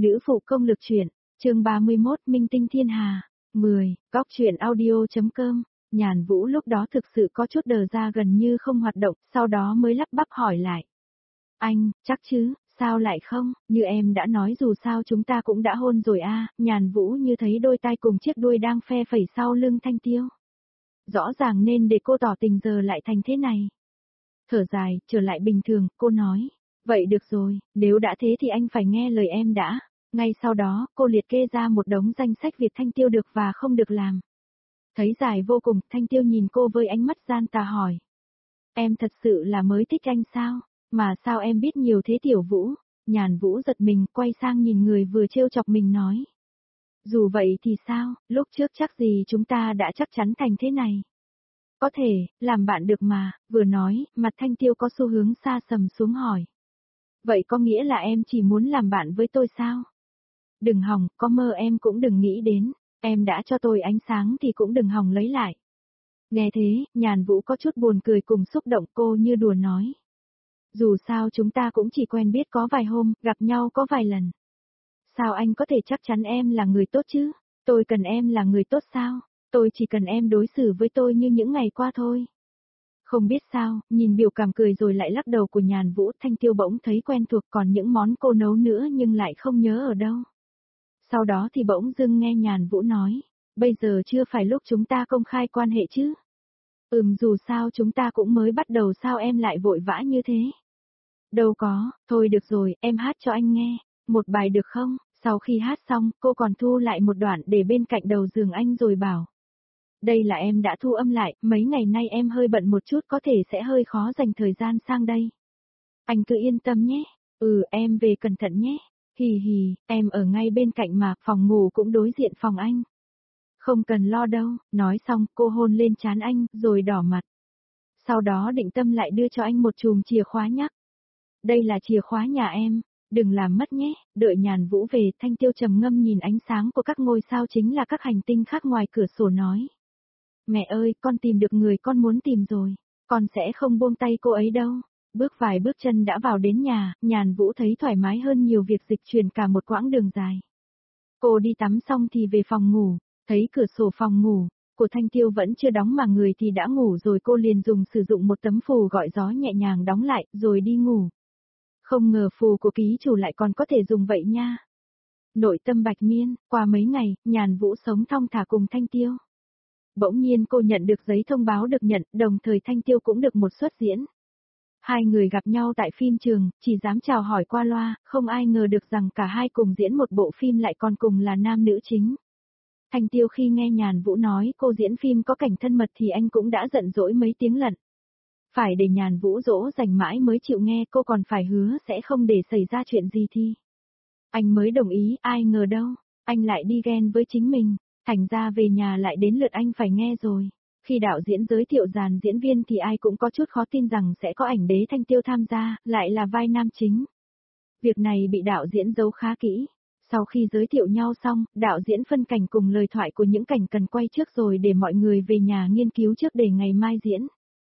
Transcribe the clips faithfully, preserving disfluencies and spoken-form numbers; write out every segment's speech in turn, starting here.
Nữ phụ công lực truyện, chương ba mươi mốt Minh tinh thiên hà, mười, góc truyện audio.com, Nhàn Vũ lúc đó thực sự có chút đờ ra gần như không hoạt động, sau đó mới lắp bắp hỏi lại. Anh, chắc chứ, sao lại không, như em đã nói dù sao chúng ta cũng đã hôn rồi a. Nhàn Vũ như thấy đôi tai cùng chiếc đuôi đang phe phẩy sau lưng Thanh Tiêu. Rõ ràng nên để cô tỏ tình giờ lại thành thế này. Thở dài, trở lại bình thường, cô nói. Vậy được rồi, nếu đã thế thì anh phải nghe lời em đã. Ngay sau đó, cô liệt kê ra một đống danh sách việc Thanh Tiêu được và không được làm. Thấy dài vô cùng, Thanh Tiêu nhìn cô với ánh mắt gian tà hỏi. Em thật sự là mới thích anh sao? Mà sao em biết nhiều thế Tiểu Vũ? Nhàn Vũ giật mình, quay sang nhìn người vừa trêu chọc mình nói. Dù vậy thì sao, lúc trước chắc gì chúng ta đã chắc chắn thành thế này. Có thể, làm bạn được mà, vừa nói, mặt Thanh Tiêu có xu hướng xa sầm xuống hỏi. Vậy có nghĩa là em chỉ muốn làm bạn với tôi sao? Đừng hòng, có mơ em cũng đừng nghĩ đến, em đã cho tôi ánh sáng thì cũng đừng hòng lấy lại. Nghe thế, Nhàn Vũ có chút buồn cười cùng xúc động, cô như đùa nói. Dù sao chúng ta cũng chỉ quen biết có vài hôm, gặp nhau có vài lần. Sao anh có thể chắc chắn em là người tốt chứ? Tôi cần em là người tốt sao? Tôi chỉ cần em đối xử với tôi như những ngày qua thôi. Không biết sao, nhìn biểu cảm cười rồi lại lắc đầu của Nhàn Vũ, Thanh Tiêu bỗng thấy quen thuộc còn những món cô nấu nữa nhưng lại không nhớ ở đâu. Sau đó thì bỗng dưng nghe Nhàn Vũ nói, bây giờ chưa phải lúc chúng ta công khai quan hệ chứ. Ừm dù sao chúng ta cũng mới bắt đầu sao em lại vội vã như thế. Đâu có, thôi được rồi, em hát cho anh nghe, một bài được không? Sau khi hát xong, cô còn thu lại một đoạn để bên cạnh đầu giường anh rồi bảo. Đây là em đã thu âm lại, mấy ngày nay em hơi bận một chút có thể sẽ hơi khó dành thời gian sang đây. Anh cứ yên tâm nhé, ừ em về cẩn thận nhé, hì hì, em ở ngay bên cạnh mà, phòng ngủ cũng đối diện phòng anh. Không cần lo đâu, nói xong cô hôn lên trán anh, rồi đỏ mặt. Sau đó định tâm lại đưa cho anh một chùm chìa khóa nhắc. Đây là chìa khóa nhà em, đừng làm mất nhé, đợi Nhàn Vũ về, Thanh Tiêu trầm ngâm nhìn ánh sáng của các ngôi sao chính là các hành tinh khác ngoài cửa sổ nói. Mẹ ơi, con tìm được người con muốn tìm rồi, con sẽ không buông tay cô ấy đâu. Bước vài bước chân đã vào đến nhà, Nhàn Vũ thấy thoải mái hơn nhiều việc dịch chuyển cả một quãng đường dài. Cô đi tắm xong thì về phòng ngủ, thấy cửa sổ phòng ngủ của Thanh Tiêu vẫn chưa đóng mà người thì đã ngủ rồi, cô liền dùng sử dụng một tấm phù gọi gió nhẹ nhàng đóng lại rồi đi ngủ. Không ngờ phù của ký chủ lại còn có thể dùng vậy nha. Nội tâm Bạch Miên, qua mấy ngày, Nhàn Vũ sống thong thả cùng Thanh Tiêu. Bỗng nhiên cô nhận được giấy thông báo được nhận, đồng thời Thanh Tiêu cũng được một suất diễn. Hai người gặp nhau tại phim trường, chỉ dám chào hỏi qua loa, không ai ngờ được rằng cả hai cùng diễn một bộ phim lại còn cùng là nam nữ chính. Thanh Tiêu khi nghe Nhàn Vũ nói cô diễn phim có cảnh thân mật thì anh cũng đã giận dỗi mấy tiếng lận. Phải để Nhàn Vũ dỗ dành mãi mới chịu nghe, cô còn phải hứa sẽ không để xảy ra chuyện gì thì. Anh mới đồng ý, ai ngờ đâu, anh lại đi ghen với chính mình, thành ra về nhà lại đến lượt anh phải nghe rồi. Khi đạo diễn giới thiệu dàn diễn viên thì ai cũng có chút khó tin rằng sẽ có ảnh đế Thanh Tiêu tham gia, lại là vai nam chính. Việc này bị đạo diễn giấu khá kỹ. Sau khi giới thiệu nhau xong, đạo diễn phân cảnh cùng lời thoại của những cảnh cần quay trước rồi để mọi người về nhà nghiên cứu trước để ngày mai diễn.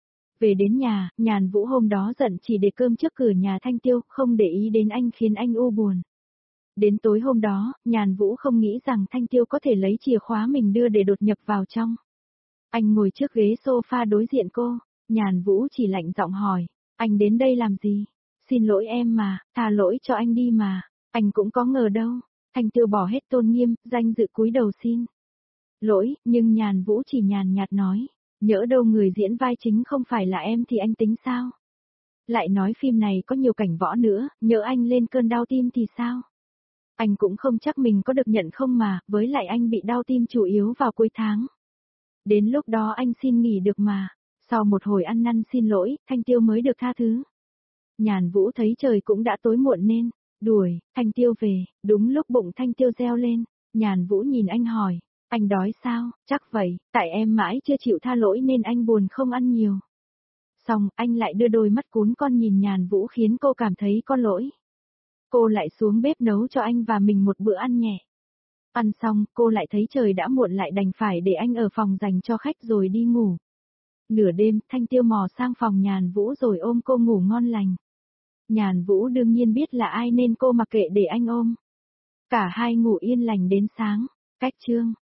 Về đến nhà, Nhàn Vũ hôm đó giận chỉ để cơm trước cửa nhà Thanh Tiêu, không để ý đến anh khiến anh u buồn. Đến tối hôm đó, Nhàn Vũ không nghĩ rằng Thanh Tiêu có thể lấy chìa khóa mình đưa để đột nhập vào trong. Anh ngồi trước ghế sofa đối diện cô, Nhàn Vũ chỉ lạnh giọng hỏi, anh đến đây làm gì? Xin lỗi em mà, tha lỗi cho anh đi mà, anh cũng có ngờ đâu. Thanh Tiêu bỏ hết tôn nghiêm, danh dự cúi đầu xin lỗi, nhưng Nhàn Vũ chỉ nhàn nhạt nói, nhỡ đâu người diễn vai chính không phải là em thì anh tính sao? Lại nói phim này có nhiều cảnh võ nữa, nhỡ anh lên cơn đau tim thì sao? Anh cũng không chắc mình có được nhận không mà, với lại anh bị đau tim chủ yếu vào cuối tháng. Đến lúc đó anh xin nghỉ được mà. Sau một hồi ăn năn xin lỗi, Thanh Tiêu mới được tha thứ. Nhàn Vũ thấy trời cũng đã tối muộn nên đuổi Thanh Tiêu về, đúng lúc bụng Thanh Tiêu reo lên. Nhàn Vũ nhìn anh hỏi, anh đói sao? Chắc vậy, tại em mãi chưa chịu tha lỗi nên anh buồn không ăn nhiều. Xong, anh lại đưa đôi mắt cún con nhìn Nhàn Vũ khiến cô cảm thấy có lỗi. Cô lại xuống bếp nấu cho anh và mình một bữa ăn nhẹ. Ăn xong, cô lại thấy trời đã muộn lại đành phải để anh ở phòng dành cho khách rồi đi ngủ. Nửa đêm, Thanh Tiêu mò sang phòng Nhàn Vũ rồi ôm cô ngủ ngon lành. Nhàn Vũ đương nhiên biết là ai nên cô mặc kệ để anh ôm. Cả hai ngủ yên lành đến sáng. Cách chương